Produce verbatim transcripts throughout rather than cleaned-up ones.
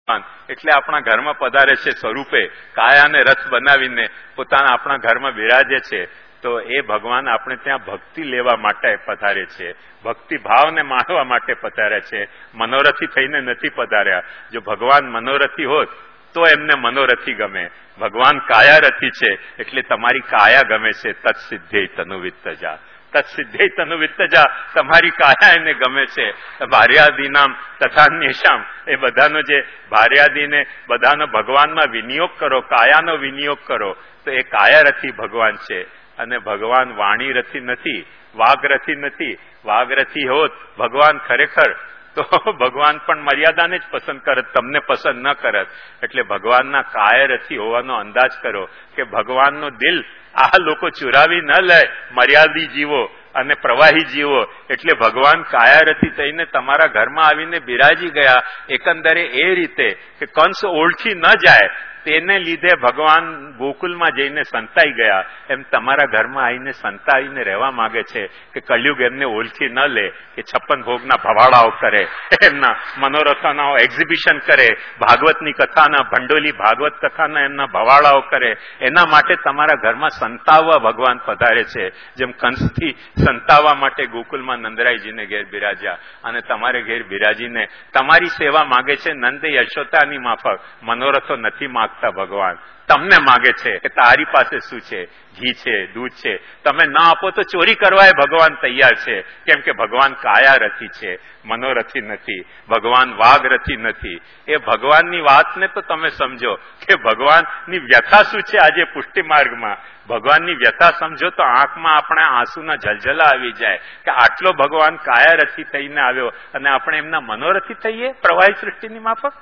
એટલે આપણા ઘરમાં પધારે છે સ્વરૂપે કાયાને રથ બનાવીને પોતાના આપણા ઘરમાં બિરાજે છે. તો એ ભગવાન આપણે ત્યાં ભક્તિ લેવા માટે પધારે છે, ભક્તિ ભાવને માણવા માટે પધાર્યા છે. મનોરથી થઈને નથી પધાર્યા. જો ભગવાન મનોરથી હોત તો એમને મનોરથી ગમે. ભગવાન કાયારથી છે એટલે તમારી કાયા ગમે છે. તત્સિદ્ધેય તનુવિત્તજા, તત્સિદ્ધેય તનુવિત્તજા, તમારી કાયા એને ગમે છે. ભાર્યાદીનામ તથાન્યેષામ, એ બધાનો જે ભાર્યાદીને બધાનો ભગવાનમાં વિનિયોગ કરો, કાયાનો વિનિયોગ કરો, તો એ કાયારથી ભગવાન છે. અને ભગવાન વાણીરથી નથી, વાઘરથી નથી. વાઘરથી હોત ભગવાન ખરેખર તો ભગવાન પણ મર્યાદાને જ પસંદ કરત, તમને પસંદ ન કરત. એટલે ભગવાનના કાયરથી હોવાનો અંદાજ કરો કે ભગવાનનો દિલ આ લોકો ચુરાવી ન લે. મર્યાદી જીવો અને પ્રવાહી જીવો. એટલે ભગવાન કાયારથી થઈને તમારા ઘરમાં આવીને બિરાજી ગયા. એકંદરે એ રીતે કે કંસ ઓળખી ન જાય તેને લીધે ભગવાન ગોકુલમાં જઈને સંતાઈ ગયા. એમ તમારા ઘરમાં આવીને સંતાઈને રહેવા માંગે છે કે કળિયુગ એમને ઓળખી ન લે, કે છપ્પન ભોગના ભવાડાઓ કરે, એમના મનોરથોના એક્ઝિબિશન કરે, ભાગવતની કથાના ભંડોલી ભાગવત કથાના એમના ભવાડાઓ કરે. એના માટે તમારા ઘરમાં સંતાવવા ભગવાન પધારે છે. જેમ કંસથી સંતાવવા માટે ગોકુલમાં નંદરાયજીને ઘેર બિરાજ્યા અને તમારે ઘેર બિરાજીને તમારી સેવા માંગે છે. નંદ યશોદાની માફક મનોરથો નથી માંગતા. ભગવાન તમને માગે છે કે તારી પાસે શું છે? ઘી છે, દૂધ છે, તમે ના આપો તો ચોરી કરવા એ ભગવાન તૈયાર છે. કેમ કે ભગવાન કાયારથી છે, મનોરથી નથી. ભગવાન વાઘરથી નથી. એ ભગવાનની વાતને તો તમે સમજો કે ભગવાનની વ્યથા શું છે. આજે પુષ્ટિ માર્ગમાં ભગવાનની વ્યથા સમજો તો આંખમાં આપણે આંસુના જલજલા આવી જાય કે આટલો ભગવાન કાયારથી થઈને આવ્યો અને આપણે એમના મનોરથી થઈએ પ્રવાહી સૃષ્ટિની માફક?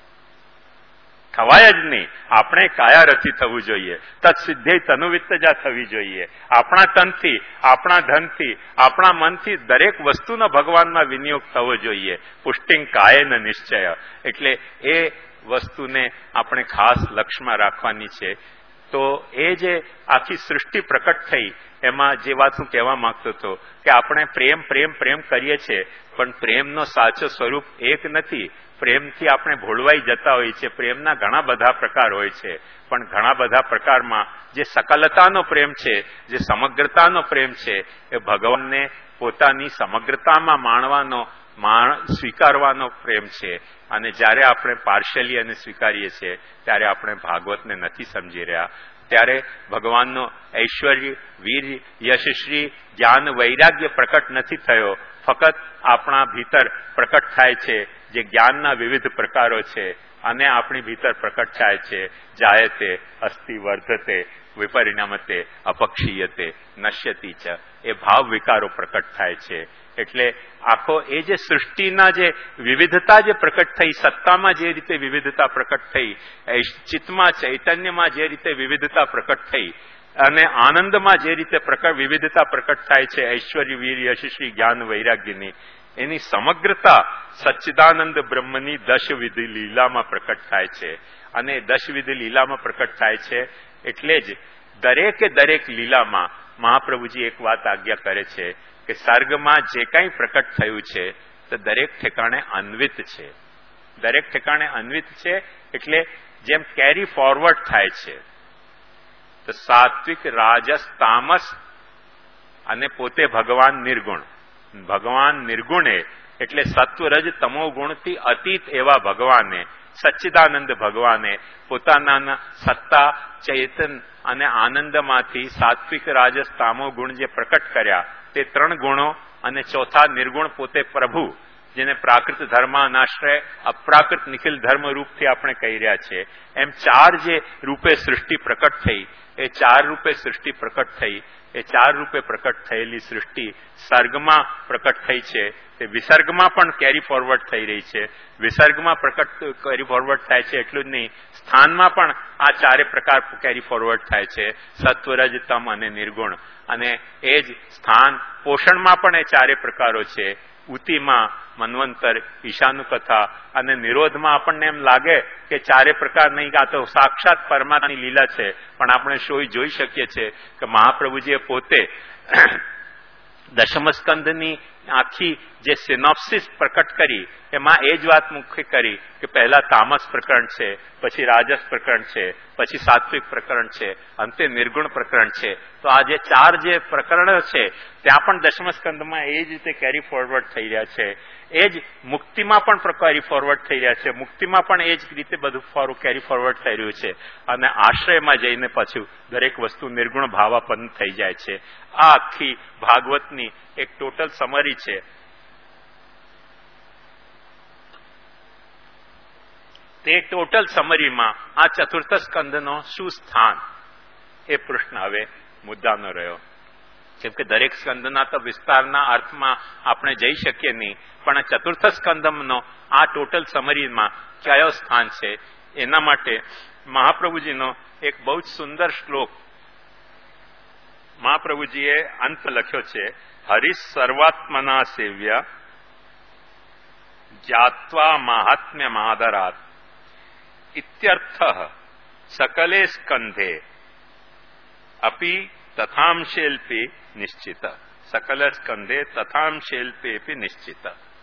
થવાય જ નહીં. આપણે કાયારથી થવું જોઈએ. તત્સિદ્ધેય તનુવિત્તજા થવી જોઈએ. આપણા તનથી, આપણા ધનથી, આપણા મનથી દરેક વસ્તુનો ભગવાનમાં વિનિયોગ થવો જોઈએ. પુષ્ટિંગ કાયેન નિશ્ચય. એટલે એ વસ્તુને આપણે ખાસ લક્ષ્યમાં રાખવાની છે. તો એ જે આખી સૃષ્ટિ પ્રકટ થઈ એમાં જે વાત હું કહેવા માંગતો હતો કે આપણે પ્રેમ પ્રેમ પ્રેમ કરીએ છીએ, પણ પ્રેમનો સાચો સ્વરૂપ એક નથી. પ્રેમથી આપણે ભોળવાઈ જતા હોઈએ છીએ. પ્રેમના ઘણા બધા પ્રકાર હોય છે, પણ ઘણા બધા પ્રકારમાં જે સકલતાનો પ્રેમ છે, જે સમગ્રતાનો પ્રેમ છે, એ ભગવાનને પોતાની સમગ્રતામાં માણવાનો, સ્વીકારવાનો પ્રેમ છે. અને જ્યારે આપણે પાર્શિયલી અને સ્વીકારીએ છીએ ત્યારે આપણે ભાગવતને નથી સમજી રહ્યા. ત્યારે ભગવાનનો ઐશ્વર્ય, વીર, યશશ્રી, જ્ઞાન, વૈરાગ્ય પ્રકટ નથી થયો. ફક્ત આપણા ભીતર પ્રકટ થાય છે જે જ્ઞાનના વિવિધ પ્રકારો છે, અને આપણી ભીતર પ્રકટ થાય છે જાયતે, અસ્થિ, વર્ધતે, વિપરિણામતે, અપક્ષીયતે, નશ્યતિ ચ. એ ભાવ વિકારો પ્રકટ થાય છે. એટલે આખો એ જે સૃષ્ટિના જે વિવિધતા જે પ્રકટ થઈ, સત્તામાં જે રીતે વિવિધતા પ્રકટ થઈ, ચિત્તમાં, ચૈતન્યમાં જે રીતે વિવિધતા પ્રકટ થઈ, અને આનંદમાં જે રીતે વિવિધતા પ્રકટ થાય છે, ઐશ્વર્ય, વીર, યશસ્વી, જ્ઞાન, વૈરાગ્યની, એની સમગ્રતા સચ્ચિદાનંદ બ્રહ્મની દશવિધ લીલામાં પ્રકટ થાય છે. અને દશવિધ લીલામાં પ્રકટ થાય છે એટલે જ દરેકે દરેક લીલામાં મહાપ્રભુજી એક વાત આજ્ઞા કરે છે કે સર્ગમાં જે કંઈ પ્રકટ થયું છે તે દરેક ઠેકાણે અન્વિત છે. દરેક ઠેકાણે અન્વિત છે એટલે જેમ કેરી ફોરવર્ડ થાય છે. તો સાત્વિક, રાજસ, તામસ અને પોતે ભગવાન નિર્ગુણ. ભગવાન નિર્ગુણે એટલે સત્વ, રજ, તમો ગુણથી અતીત એવા ભગવાને, સચ્ચિદાનંદ ભગવાને પોતાના સત્તા, ચૈતન અને આનંદમાંથી સાત્વિક, રાજસ, તામો ગુણ જે પ્રકટ કર્યા તે ત્રણ ગુણો, અને ચોથા નિર્ગુણ પોતે પ્રભુ, જેને પ્રાકૃત ધર્માનાશ્રય, અપ્રાકૃત નિખિલ ધર્મ રૂપથી આપણે કહી રહ્યા છીએ. એમ ચાર જે રૂપે સૃષ્ટિ પ્રકટ થઈ, એ ચાર રૂપે સૃષ્ટિ પ્રકટ થઈ, એ ચાર રૂપે પ્રકટ થયેલી સૃષ્ટિ સર્ગમાં પ્રકટ થઈ છે. તે વિસર્ગમાં પણ કેરી ફોરવર્ડ થઈ રહી છે. વિસર્ગમાં પ્રકટ કેરી ફોરવર્ડ થાય છે એટલું જ નહીં, સ્થાનમાં પણ આ ચારે પ્રકાર કેરી ફોરવર્ડ થાય છે, સત્વ, રજ, તમ અને નિર્ગુણ. અને એ જ સ્થાન પોષણમાં પણ એ ચારે પ્રકારો છે. ઉતિમાં મન્વંતર, ઈશાનુકથા અને નિરોધમાં આપણને એમ લાગે કે ચારે પ્રકાર નહીં, આ તો સાક્ષાત પરમાત્માની લીલા છે. પણ આપણે શું જોઈ શકીએ છીએ કે મહાપ્રભુજીએ પોતે દશમ સ્કંદની આખી જે સિનોપ્સિસ પ્રકટ કરી એમાં એ જ વાત મુખ્ય કરી કે પહેલા તામસ પ્રકરણ છે, પછી રાજસ પ્રકરણ છે, પછી સાત્વિક પ્રકરણ છે, અંતે નિર્ગુણ પ્રકરણ છે. તો આ જે ચાર જે પ્રકરણો છે ત્યાં પણ દશમ સ્કંદમાં એ જ રીતે કેરી ફોરવર્ડ થઈ રહ્યા છે. એ જ મુક્તિમાં પણ કેરી ફોરવર્ડ થઈ રહ્યા છે. મુક્તિમાં પણ એ જ રીતે બધું કેરી ફોરવર્ડ થઈ રહ્યું છે. અને આશ્રયમાં જઈને પછી દરેક વસ્તુ નિર્ગુણ ભાવાપન્ન થઈ જાય છે. આ આખી ભાગવતની એક ટોટલ સમરી છે. તે ટોટલ સમરીમાં આ ચતુર્થ સ્કંદનો શું સ્થાન એ પ્રશ્ન હવે મુદ્દાનો રહ્યો. કેમ કે દરેક સ્કંદના તો વિસ્તારના અર્થમાં આપણે જઈ શકીએ નહીં, પણ ચતુર્થ સ્કંદમનો આ ટોટલ સમરીમાં કયો સ્થાન છે એના માટે મહાપ્રભુજીનો એક બહુ જ સુંદર શ્લોક મહાપ્રભુજીએ અંત લખ્યો છે. હરિ સર્વાત્મના સેવ્ય જ્ઞાત્વા માહાત્મ્ય માદરાત ઇત્યર્થ સકલે સ્કંધે અપી તથાંશેલ્પી નિશ્ચિત. સકલ સ્કંધે તથાંશેલ્પેપી નિશ્ચિત.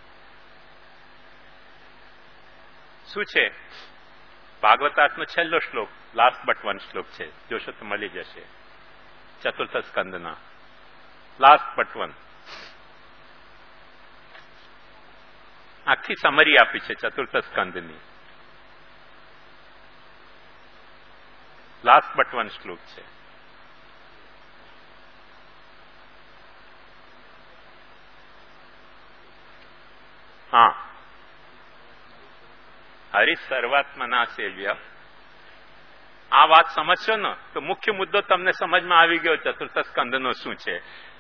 શું છે? ભાગવતાર્થનો છેલ્લો શ્લોક, લાસ્ટ બટ વન શ્લોક છે. જોશો તો મળી જશે. ચતુર્થ સ્કંદના લાસ્ટ બટ વન. આખી સમરી આપી છે ચતુર્થ સ્કંદની. લાસ્ટ બટ વન શ્લોક છે. હા, હરિ સર્વાત્મના સેવ્ય. આ વાત સમજશો ને તો મુખ્ય મુદ્દો તમને સમજમાં આવી ગયો ચતુર્થ સ્કંદનો શું છે.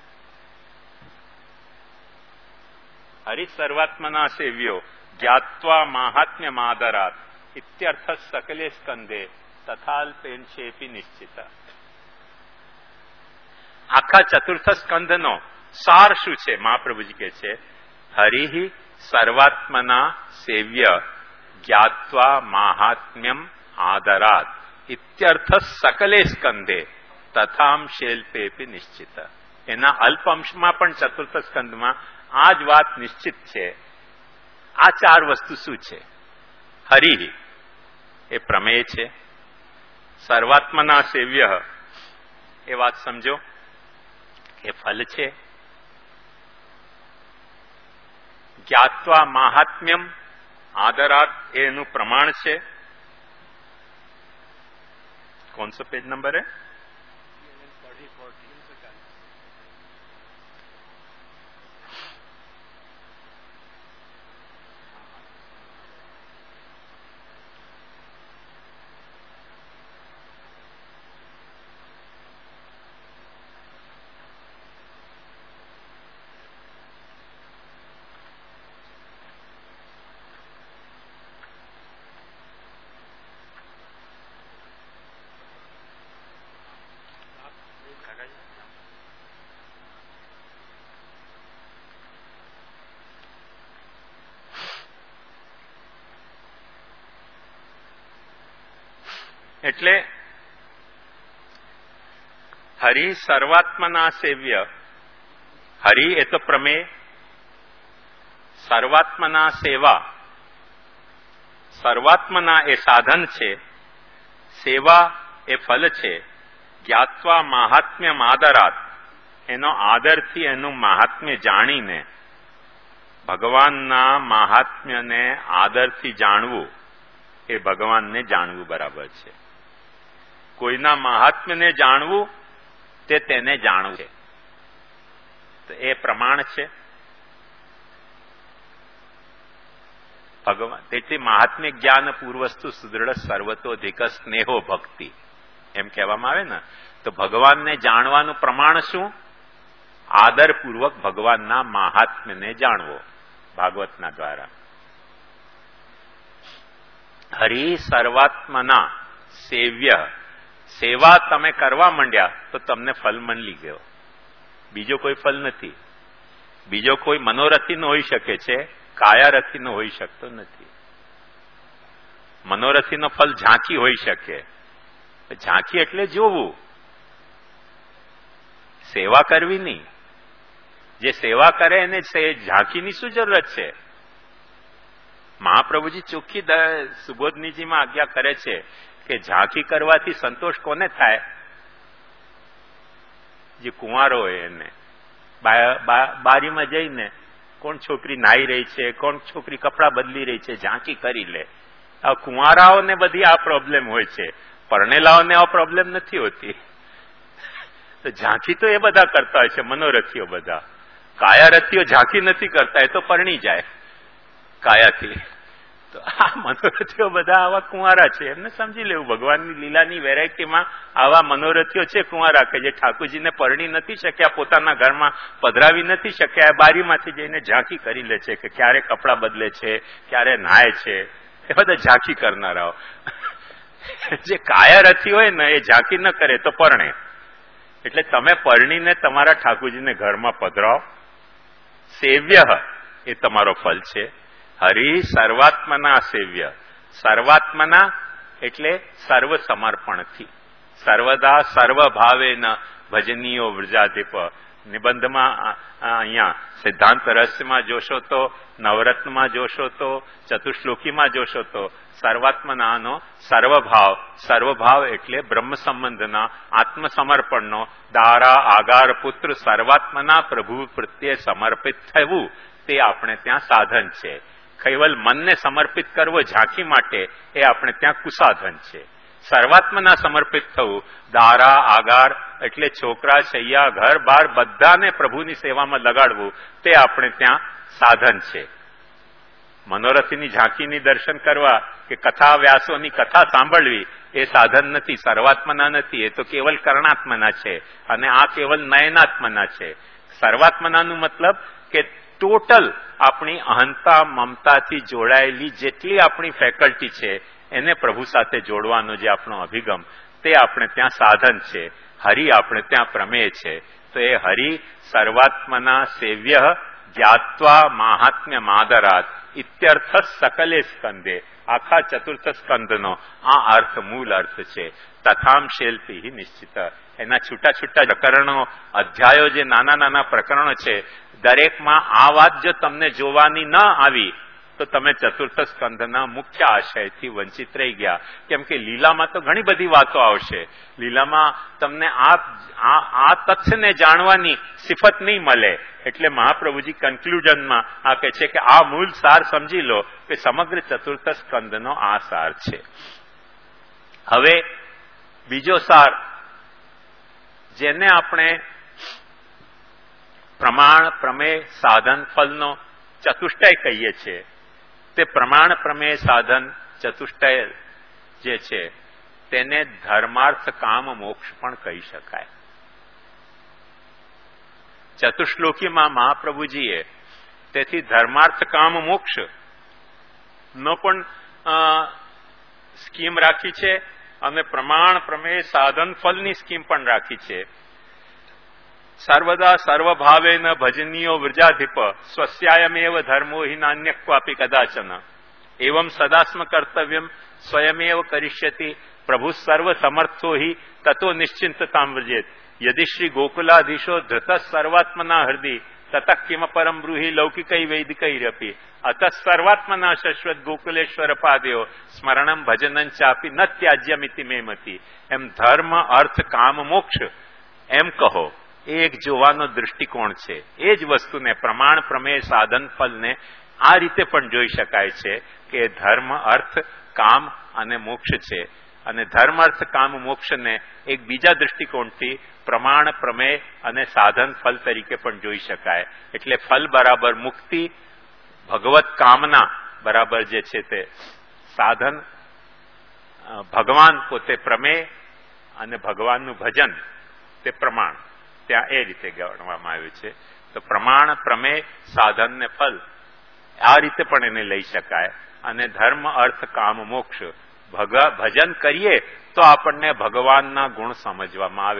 હરિ સર્વાત્મના સેવ્યો જ્ઞાત્વા માહાત્મ્ય માદરાત ઇત્યર્થ સકલે સ્કંદે તથાલ્પેન્શેપી નિશ્ચિત. આખા ચતુર્થ સ્કંદનો સાર શું છે? મહાપ્રભુજી કહે છે હરિ સર્વાત્મના સેવ્ય જ્ઞાત્વા માહાત્મ્યમ આદરાત ઇત્યર્થ સકલે સ્કંદે તથાંશેલ્પેપી નિશ્ચિત. એના અલ્પ અંશમાં પણ ચતુર્થ સ્કંદમાં આ જ વાત નિશ્ચિત છે. આ ચાર વસ્તુ શું છે? હરિ એ પ્રમેય છે. સર્વાત્મના સેવ્ય એ વાત સમજો એ ફલ છે. જ્ઞાત્વા માહાત્મ્યમ આદરાત એનું પ્રમાણ છે. कौन सा पेज नंबर है? એટલે હરિ સર્વાત્મના સેવ્ય. હરિ એ તો પ્રમેય, સર્વાત્મના સેવા. સર્વાત્મના એ સાધન છે, સેવા એ ફલ છે. જ્ઞાત્વા માહાત્મ્ય આદરાત એનો આદરથી એનું મહાત્મ્ય જાણીને, ભગવાનના મહાત્મ્યને આદરથી જાણવું એ ભગવાનને જાણવું બરાબર છે. કોઈના મહાત્મ્યને જાણવું તે તેને જાણવું છે. તો એ પ્રમાણ છે. ભગવાન તેથી મહાત્મ્ય જ્ઞાન પૂર્વસ્તુ સુદૃઢ સર્વતોધિક સ્નેહો ભક્તિ એમ કહેવામાં આવે ને. તો ભગવાનને જાણવાનું પ્રમાણ શું? આદરપૂર્વક ભગવાનના મહાત્મ્યને જાણવો ભાગવતના દ્વારા. હરિ સર્વાત્મના સેવ્ય. સેવા તમે કરવા માંડ્યા તો તમને ફલ મળી ગયો. બીજો કોઈ ફલ નથી. બીજો કોઈ મનોરથીનો હોઈ શકે છે, કાયારથીનો હોઈ શકતો નથી. મનોરથીનો ફલ ઝાંખી હોઈ શકે. ઝાંખી એટલે જોવું, સેવા કરવી નહીં. જે સેવા કરે એને ઝાંખીની શું જરૂરત છે? મહાપ્રભુજી ચોખ્ખી સુબોધનીજીમાં આજ્ઞા કરે છે કે ઝાંખી કરવાથી સંતોષ કોને થાય? જે કુંવારો હોય એને. બારીમાં જઈને કોણ છોકરી નાહી રહી છે, કોણ છોકરી કપડાં બદલી રહી છે, ઝાંખી કરી લે. આ કુંવારાઓને બધી આ પ્રોબ્લેમ હોય છે, પરણેલાઓને આ પ્રોબ્લેમ નથી હોતી. તો ઝાંખી તો એ બધા કરતા હોય છે, મનોરથીઓ બધા. કાયારથીઓ ઝાંખી નથી કરતા, એ તો પરણી જાય કાયાથી. તો આ મનોરથીઓ બધા આવા કુંવારા છે, એમને સમજી લેવું. ભગવાનની લીલાની વેરાયટીમાં આવા મનોરથીઓ છે કુંવારા કે જે ઠાકોરજીને પરણી નથી શક્યા, પોતાના ઘરમાં પધરાવી નથી શક્યા, બારીમાંથી જઈને ઝાંખી કરી લે છે કે ક્યારે કપડાં બદલે છે, ક્યારે નાય છે. એ બધા ઝાંખી કરનારાઓ. જે કાયારથી હોય ને એ ઝાંખી ન કરે તો પરણે. એટલે તમે પરણીને તમારા ઠાકોરજીને ઘરમાં પધરાવો. સેવ્ય એ તમારો ફલ છે. હરિ સર્વાત્મના સેવ્ય. સર્વાત્મના એટલે સર્વ સમર્પણથી, સર્વદા સર્વભાવે ન ભજનીયો વૃજાધિપ. નિબંધમાં અહીંયા સિદ્ધાંત રહસ્યમાં જોશો તો, નવરત્નમાં જોશો તો, ચતુશ્લોકીમાં જોશો તો સર્વાત્મનાનો સર્વભાવ. સર્વભાવ એટલે બ્રહ્મ સંબંધના આત્મસમર્પણનો દારા આગાર પુત્ર સર્વાત્મના પ્રભુ પ્રત્યે સમર્પિત થવું તે આપણે ત્યાં સાધન છે. કૈવલ મનને સમર્પિત કરવો ઝાંખી માટે એ આપણે ત્યાં કુસાધન છે. સર્વાત્મના સમર્પિત થવું, દારા આગાર એટલે છોકરા છૈયા ઘર બાર બધાને પ્રભુની સેવામાં લગાડવું તે આપણે ત્યાં સાધન છે. મનોરથીની ઝાંખીની દર્શન કરવા કે કથા વ્યાસોની કથા સાંભળવી એ સાધન નથી, સર્વાત્મના નથી. એ તો કેવલ કરણાત્મના છે અને આ કેવલ નયનાત્મના છે. સર્વાત્મનાનું મતલબ કે ટોટલ આપણી અહંતા મમતાથી જોડાયેલી જેટલી આપણી ફેકલ્ટી છે એને પ્રભુ સાથે જોડવાનો જે આપણો અભિગમ તે આપણે ત્યાં સાધન છે. હરિ આપણે ત્યાં પ્રમેય છે. તો એ હરિ સર્વાત્મના સેવ્ય જ્ઞાત્વા માહાત્મ્ય માદરાત ઇત્યર્થ સકલે સ્કંદે. આખા ચતુર્થ સ્કંદનો આ અર્થ મૂળ અર્થ છે. તથામ શેલ્પી નિશ્ચિત. એના છૂટા છૂટા પ્રકરણો, અધ્યાયો જે નાના નાના પ્રકરણો છે, દરેકમાં આ વાત જો તમને જોવાની ન આવી તો તમે ચતુર્થ સ્કંદના મુખ્ય આશયથી વંચિત રહી ગયા. કેમ કે લીલામાં તો ઘણી બધી વાતો આવશે. લીલામાં તમને આ આ તથ્યને જાણવાની સિફત નહીં મળે. એટલે મહાપ્રભુજી કન્ક્લુઝનમાં આ કહે છે કે આ મૂળ સાર સમજી લો કે સમગ્ર ચતુર્થ સ્કંદનો આ સાર છે. હવે બીજો સાર જેને આપણે પ્રમાણ પ્રમેય સાધન ફલનો ચતુષ્ટય કહીએ છીએ, તે પ્રમાણ પ્રમેય સાધન ચતુષ્ટય જે છે તેને ધર્માર્થ કામ મોક્ષ પણ કહી શકાય. ચતુશ્લોકીમાં મહાપ્રભુજીએ તેથી ધર્માર્થ કામ મોક્ષ નો પણ સ્કીમ રાખી છે અને પ્રમાણ પ્રમેય સાધન ફલની સ્કીમ પણ રાખી છે. સર્વદા સર્વભાવેન ભજનીયો વૃજાધિપ સ્વસ્યાયમેવ ધર્મો હિ નાન્ય ક્વાપી કદાચન એવં સદાસ્મ કર્તવ્યમ સ્વયમેવ કરિષ્યતિ પ્રભુ સર્વ સમર્થો હિ તતો નિશ્ચિંતતામ વ્રજેત યદિ શ્રી ગોકુલાધીશો ધૃત સર્વાત્મના હૃદય તત કિમ પરમ બ્રૂહિ લૌકિકૈ વૈદિકૈરપી અત સર્વાત્મના શશ્વત ગોકુલેશ્વર પાદયો સ્મરણમ ભજનં ચાપી ન ત્યાજ્યમિતિ મેમતી. એમ ધર્મ અર્થ કામ મોક્ષ એમ કહો એ એક જોવાનો દૃષ્ટિકોણ છે. એ જ વસ્તુને પ્રમાણ પ્રમેય સાધન ફલને આ રીતે પણ જોઈ શકાય છે કે ધર્મ અર્થ કામ અને મોક્ષ છે. અને ધર્મ અર્થ કામ મોક્ષને એક બીજા દૃષ્ટિકોણથી પ્રમાણ પ્રમેય અને સાધન ફલ તરીકે પણ જોઈ શકાય. એટલે ફલ બરાબર મુક્તિ, ભગવત કામના બરાબર જે છે તે સાધન, ભગવાન પોતે પ્રમેય અને ભગવાનનું ભજન તે પ્રમાણ. ત્યાં એ રીતે ગણવામાં આવ્યું છે. તો પ્રમાણ પ્રમેય સાધન ને ફલ આ રીતે પણ એને લઈ શકાય. અને ધર્મ અર્થ કામ મોક્ષ ભજન કરીએ તો આપણને ભગવાનના ગુણ સમજવામાં આવે.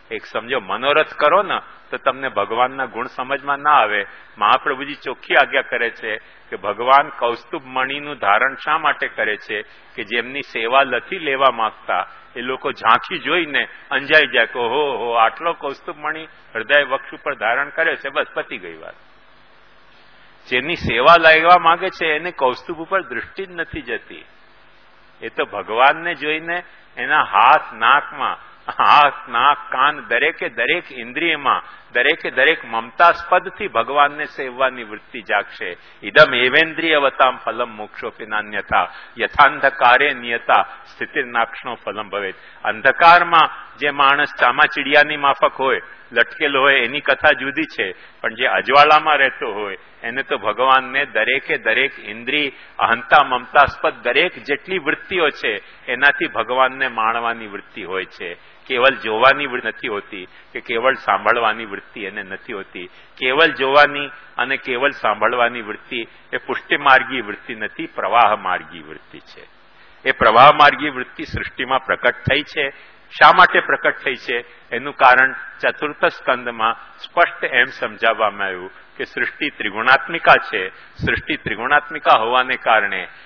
એક સમજો મનોરથ કરો ને તો તમને ભગવાનના ગુણ સમજમાં ના આવે. મહાપ્રભુજી ચોખ્ખી આજ્ઞા કરે છે કે ભગવાન કૌસ્તુભ મણીનું ધારણ શા માટે કરે છે કે જેમની સેવા નથી લેવા માંગતા એ લોકો ઝાંખી જોઈને અંજાઈ જાય કે હો હો આટલો કૌસ્તુભ મણી હૃદય વક્ષ ઉપર ધારણ કરે છે, બસ પતી ગઈ વાત. જેની સેવા લેવા માંગે છે એને કૌસ્તુભ ઉપર દૃષ્ટિ જ નથી જતી. એ તો ભગવાનને જોઈને એના હાથ નાકમાં, હાથ નાક કાન દરેકે દરેક ઇન્દ્રિયમાં દરેકે દરેક મમતાસ્પદથી ભગવાનને સેવવાની વૃત્તિ જાગશે. ઇદમ એવેન્દ્રિયવતામ ફલમ મોક્ષોપી નાન્યથા યથાંધકારે નિયતા સ્થિતિર્નાક્ષણો ફલમ ભવેત. અંધકારમાં જે માણસ ચામાચીડિયાની માફક હોય, લટકેલો હોય, એની કથા જુદી છે, પણ જે અજવાળામાં રહેતો હોય એને તો ભગવાનને દરેકે દરેક ઇન્દ્રિય, અહંતા મમતાસ્પદ દરેક જેટલી વૃત્તિઓ છે એનાથી ભગવાનને માણવાની વૃત્તિ હોય છે. કેવલ જોવાની વૃત્તિ નથી હોતી કે કેવળ સાંભળવાની વૃત્તિ એને નથી હોતી. કેવલ જોવાની અને કેવલ સાંભળવાની વૃત્તિ એ પુષ્ટિ માર્ગી વૃત્તિ નથી, પ્રવાહ માર્ગી વૃત્તિ છે. એ પ્રવાહ માર્ગી વૃત્તિ સૃષ્ટિમાં પ્રકટ થઈ છે. શા માટે પ્રકટ થઈ છે એનું કારણ ચતુર્થ સ્કંદમાં સ્પષ્ટ એમ સમજાવવામાં આવ્યું કે સૃષ્ટિ ત્રિગુણાત્મિકા છે. સૃષ્ટિ ત્રિગુણાત્મિકા હોવાને કારણે